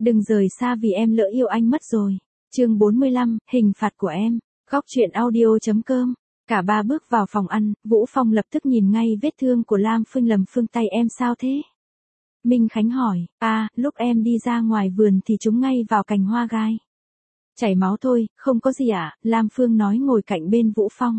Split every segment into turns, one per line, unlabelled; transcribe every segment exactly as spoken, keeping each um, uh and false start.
Đừng rời xa vì em lỡ yêu anh mất rồi. Chương bốn mươi lăm, hình phạt của em. Góc truyện audio chấm com. Cả ba bước vào phòng ăn, Vũ Phong lập tức nhìn ngay vết thương của Lam Phương. Lầm Phương, tay em sao thế? Minh Khánh hỏi. À, lúc em đi ra ngoài vườn thì trúng ngay vào cành hoa gai. Chảy máu thôi, không có gì ạ, à? Lam Phương nói ngồi cạnh bên Vũ Phong.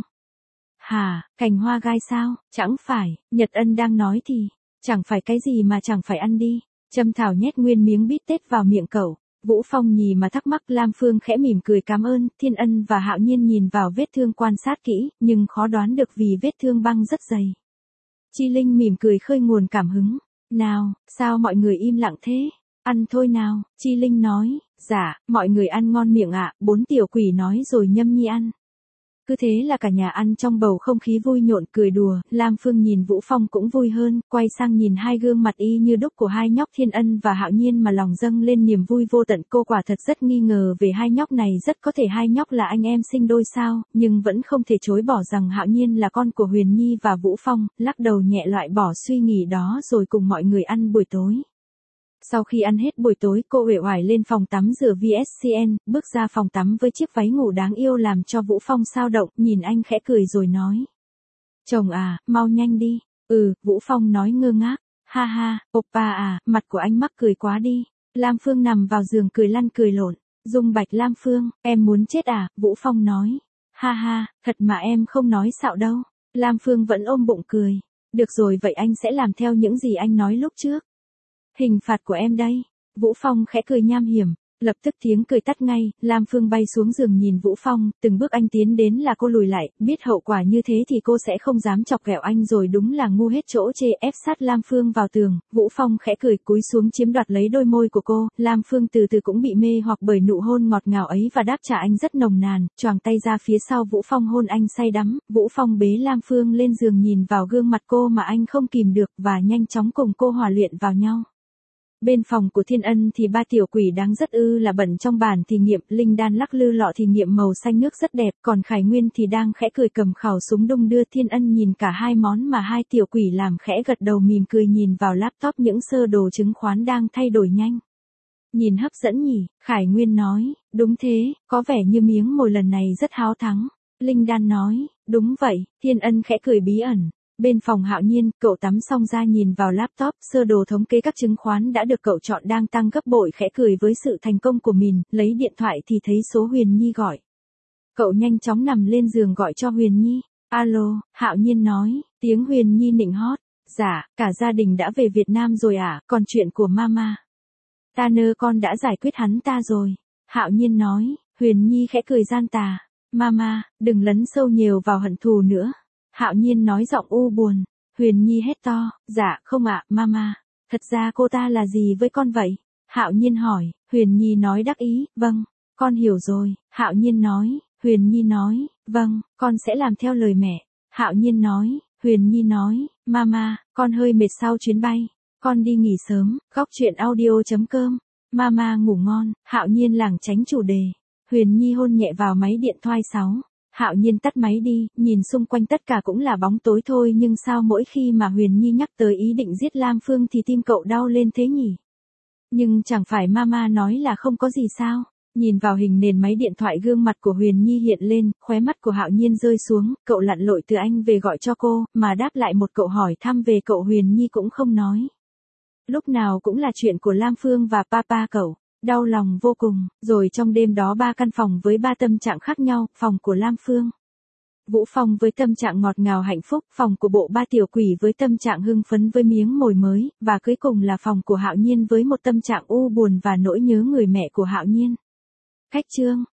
Hả, cành hoa gai sao? Chẳng phải, Nhật Ân đang nói thì, chẳng phải cái gì mà chẳng phải ăn đi. Trâm Thảo nhét nguyên miếng bít tết vào miệng cậu. Vũ Phong nhì mà thắc mắc. Lam Phương khẽ mỉm cười cảm ơn. Thiên Ân và Hạo Nhiên nhìn vào vết thương quan sát kỹ, nhưng khó đoán được vì vết thương băng rất dày. Chi Linh mỉm cười khơi nguồn cảm hứng. Nào, sao mọi người im lặng thế? Ăn thôi nào, Chi Linh nói. Dạ, mọi người ăn ngon miệng ạ, bốn tiểu quỷ nói rồi nhâm nhi ăn. Cứ thế là cả nhà ăn trong bầu không khí vui nhộn cười đùa. Lam Phương nhìn Vũ Phong cũng vui hơn, quay sang nhìn hai gương mặt y như đúc của hai nhóc Thiên Ân và Hạo Nhiên mà lòng dâng lên niềm vui vô tận. Cô quả thật rất nghi ngờ về hai nhóc này, rất có thể hai nhóc là anh em sinh đôi sao, nhưng vẫn không thể chối bỏ rằng Hạo Nhiên là con của Huyền Nhi và Vũ Phong, lắc đầu nhẹ loại bỏ suy nghĩ đó rồi cùng mọi người ăn buổi tối. Sau khi ăn hết buổi tối, cô uể oải lên phòng tắm rửa vê ét xê en, bước ra phòng tắm với chiếc váy ngủ đáng yêu làm cho Vũ Phong xao động, nhìn anh khẽ cười rồi nói. Chồng à, mau nhanh đi. Ừ, Vũ Phong nói ngơ ngác. Ha ha, oppa à, mặt của anh mắc cười quá đi. Lam Phương nằm vào giường cười lăn cười lộn. Dung Bạch. Lam Phương, em muốn chết à, Vũ Phong nói. Ha ha, thật mà em không nói xạo đâu. Lam Phương vẫn ôm bụng cười. Được rồi, vậy anh sẽ làm theo những gì anh nói lúc trước. Hình phạt của em đây. Vũ Phong khẽ cười nham hiểm. Lập tức tiếng cười tắt ngay. Lam Phương bay xuống giường nhìn Vũ Phong. Từng bước anh tiến đến là cô lùi lại. Biết hậu quả như thế thì cô sẽ không dám chọc ghẹo anh rồi, đúng là ngu hết chỗ chê. Ép sát Lam Phương vào tường. Vũ Phong khẽ cười cúi xuống chiếm đoạt lấy đôi môi của cô. Lam Phương từ từ cũng bị mê hoặc bởi nụ hôn ngọt ngào ấy và đáp trả anh rất nồng nàn. Choàng tay ra phía sau Vũ Phong hôn anh say đắm. Vũ Phong bế Lam Phương lên giường nhìn vào gương mặt cô mà anh không kìm được và nhanh chóng cùng cô hòa luyện vào nhau. Bên phòng của Thiên Ân thì ba tiểu quỷ đáng rất ư là bận trong bàn thí nghiệm. Linh Đan lắc lư lọ thí nghiệm màu xanh nước rất đẹp, còn Khải Nguyên thì đang khẽ cười cầm khẩu súng đung đưa. Thiên Ân nhìn cả hai món mà hai tiểu quỷ làm khẽ gật đầu mỉm cười nhìn vào laptop những sơ đồ chứng khoán đang thay đổi nhanh. Nhìn hấp dẫn nhỉ, Khải Nguyên nói. Đúng thế, có vẻ như miếng mồi lần này rất háo thắng. Linh Đan nói. Đúng vậy, Thiên Ân khẽ cười bí ẩn. Bên phòng Hạo Nhiên, cậu tắm xong ra nhìn vào laptop, sơ đồ thống kê các chứng khoán đã được cậu chọn đang tăng gấp bội, khẽ cười với sự thành công của mình, lấy điện thoại thì thấy số Huyền Nhi gọi. Cậu nhanh chóng nằm lên giường gọi cho Huyền Nhi. Alo, Hạo Nhiên nói, tiếng Huyền Nhi nịnh hót. Dạ, cả gia đình đã về Việt Nam rồi à, còn chuyện của mama. Ta nơ con đã giải quyết hắn ta rồi. Hạo Nhiên nói. Huyền Nhi khẽ cười gian tà. Mama, đừng lấn sâu nhiều vào hận thù nữa. Hạo Nhiên nói giọng u buồn. Huyền Nhi hét to. Dạ, không ạ, mama. Thật ra cô ta là gì với con vậy? Hạo Nhiên hỏi. Huyền Nhi nói đắc ý. Vâng, con hiểu rồi. Hạo Nhiên nói. Huyền Nhi nói. Vâng, con sẽ làm theo lời mẹ. Hạo Nhiên nói. Huyền Nhi nói. Mama, con hơi mệt sau chuyến bay. Con đi nghỉ sớm. Góc truyện audio chấm com. Mama ngủ ngon. Hạo Nhiên lảng tránh chủ đề. Huyền Nhi hôn nhẹ vào máy điện thoại sáu. Hạo Nhiên tắt máy đi, nhìn xung quanh tất cả cũng là bóng tối thôi, nhưng sao mỗi khi mà Huyền Nhi nhắc tới ý định giết Lam Phương thì tim cậu đau lên thế nhỉ? Nhưng chẳng phải mama nói là không có gì sao? Nhìn vào hình nền máy điện thoại, gương mặt của Huyền Nhi hiện lên, khóe mắt của Hạo Nhiên rơi xuống, cậu lặn lội từ anh về gọi cho cô, mà đáp lại một cậu hỏi thăm về cậu Huyền Nhi cũng không nói. Lúc nào cũng là chuyện của Lam Phương và papa cậu. Đau lòng vô cùng. Rồi trong đêm đó ba căn phòng với ba tâm trạng khác nhau, phòng của Lam Phương, Vũ Phong với tâm trạng ngọt ngào hạnh phúc, phòng của bộ ba tiểu quỷ với tâm trạng hưng phấn với miếng mồi mới, và cuối cùng là phòng của Hạo Nhiên với một tâm trạng u buồn và nỗi nhớ người mẹ của Hạo Nhiên. Cách chương